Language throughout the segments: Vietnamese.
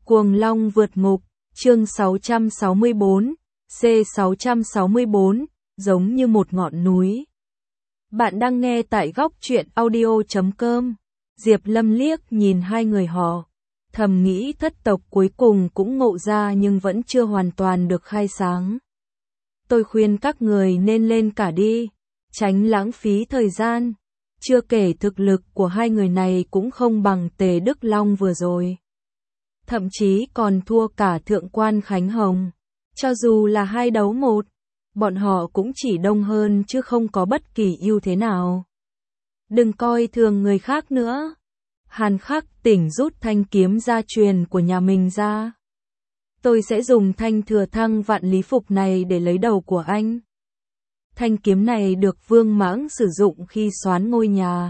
Cuồng Long vượt ngục, chương 664, C664, giống như một ngọn núi. Bạn đang nghe tại góc truyện audio.com. Diệp Lâm liếc nhìn hai người họ, thầm nghĩ thất tộc cuối cùng cũng ngộ ra nhưng vẫn chưa hoàn toàn được khai sáng. Tôi khuyên các người nên lên cả đi, tránh lãng phí thời gian. Chưa kể thực lực của hai người này cũng không bằng Tề Đức Long vừa rồi. Thậm chí còn thua cả Thượng quan Khánh Hồng. Cho dù là 2 đấu 1, bọn họ cũng chỉ đông hơn chứ không có bất kỳ ưu thế nào. Đừng coi thường người khác nữa. Hàn Khắc Tỉnh rút thanh kiếm gia truyền của nhà mình ra. Tôi sẽ dùng thanh thừa thăng vạn lý phục này để lấy đầu của anh. Thanh kiếm này được Vương Mãng sử dụng khi soán ngôi nhà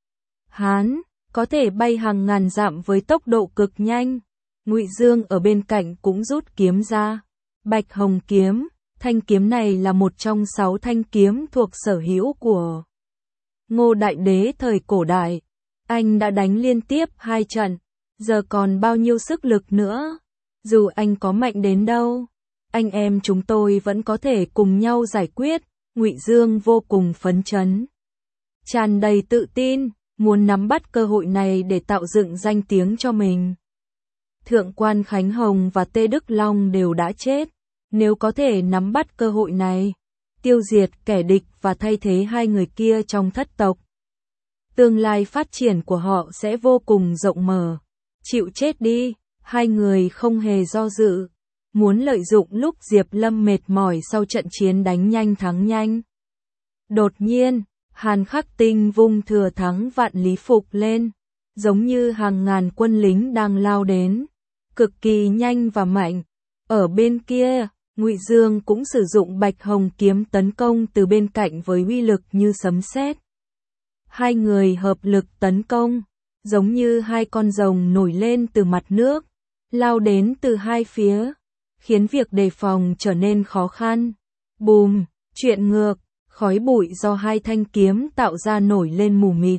Hán, có thể bay hàng ngàn dặm với tốc độ cực nhanh. Ngụy Dương ở bên cạnh cũng rút kiếm ra. Bạch Hồng kiếm, thanh kiếm này là một trong 6 thanh kiếm thuộc sở hữu của Ngô Đại Đế thời cổ đại. Anh đã đánh liên tiếp 2 trận, giờ còn bao nhiêu sức lực nữa? Dù anh có mạnh đến đâu, anh em chúng tôi vẫn có thể cùng nhau giải quyết. Ngụy Dương vô cùng phấn chấn, tràn đầy tự tin, muốn nắm bắt cơ hội này để tạo dựng danh tiếng cho mình. Thượng quan Khánh Hồng và Tề Đức Long đều đã chết, nếu có thể nắm bắt cơ hội này, tiêu diệt kẻ địch và thay thế hai người kia trong thất tộc, tương lai phát triển của họ sẽ vô cùng rộng mở. Chịu chết đi, hai người không hề do dự, muốn lợi dụng lúc Diệp Lâm mệt mỏi sau trận chiến đánh nhanh thắng nhanh. Đột nhiên, Hàn Khắc Tinh vung thừa thắng vạn lý phục lên, giống như hàng ngàn quân lính đang lao đến, cực kỳ nhanh và mạnh. Ở bên kia, Ngụy Dương cũng sử dụng Bạch Hồng kiếm tấn công từ bên cạnh với uy lực như sấm sét. Hai người hợp lực tấn công, giống như 2 con rồng nổi lên từ mặt nước, lao đến từ hai phía, khiến việc đề phòng trở nên khó khăn. Bùm, chuyện ngược, khói bụi do 2 thanh kiếm tạo ra nổi lên mù mịt.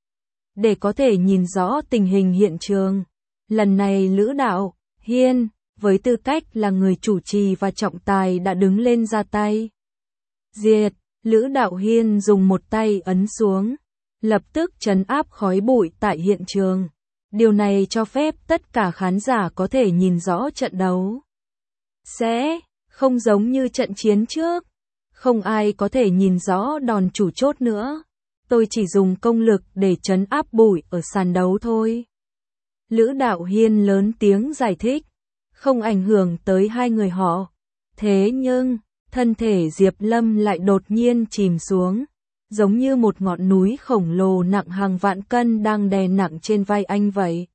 Để có thể nhìn rõ tình hình hiện trường, lần này Lữ Đạo Hiên, với tư cách là người chủ trì và trọng tài đã đứng lên ra tay. Diệt, Lữ Đạo Hiên dùng một tay ấn xuống, lập tức trấn áp khói bụi tại hiện trường. Điều này cho phép tất cả khán giả có thể nhìn rõ trận đấu. Sẽ không giống như trận chiến trước, không ai có thể nhìn rõ đòn chủ chốt nữa. Tôi chỉ dùng công lực để trấn áp bụi ở sàn đấu thôi. Lữ Đạo Hiên lớn tiếng giải thích, không ảnh hưởng tới hai người họ. Thế nhưng, thân thể Diệp Lâm lại đột nhiên chìm xuống, giống như một ngọn núi khổng lồ nặng hàng vạn cân đang đè nặng trên vai anh vậy.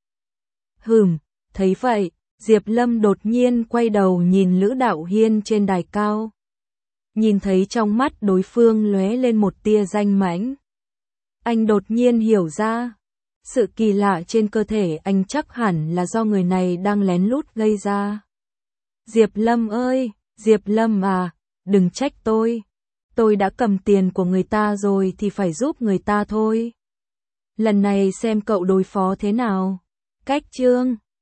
Thấy vậy, Diệp Lâm đột nhiên quay đầu nhìn Lữ Đạo Hiên trên đài cao. Nhìn thấy trong mắt đối phương lóe lên một tia danh mãnh. Anh đột nhiên hiểu ra, sự kỳ lạ trên cơ thể anh chắc hẳn là do người này đang lén lút gây ra. Diệp Lâm ơi, Diệp Lâm à, đừng trách tôi. Tôi đã cầm tiền của người ta rồi thì phải giúp người ta thôi. Lần này xem cậu đối phó thế nào. Cách chương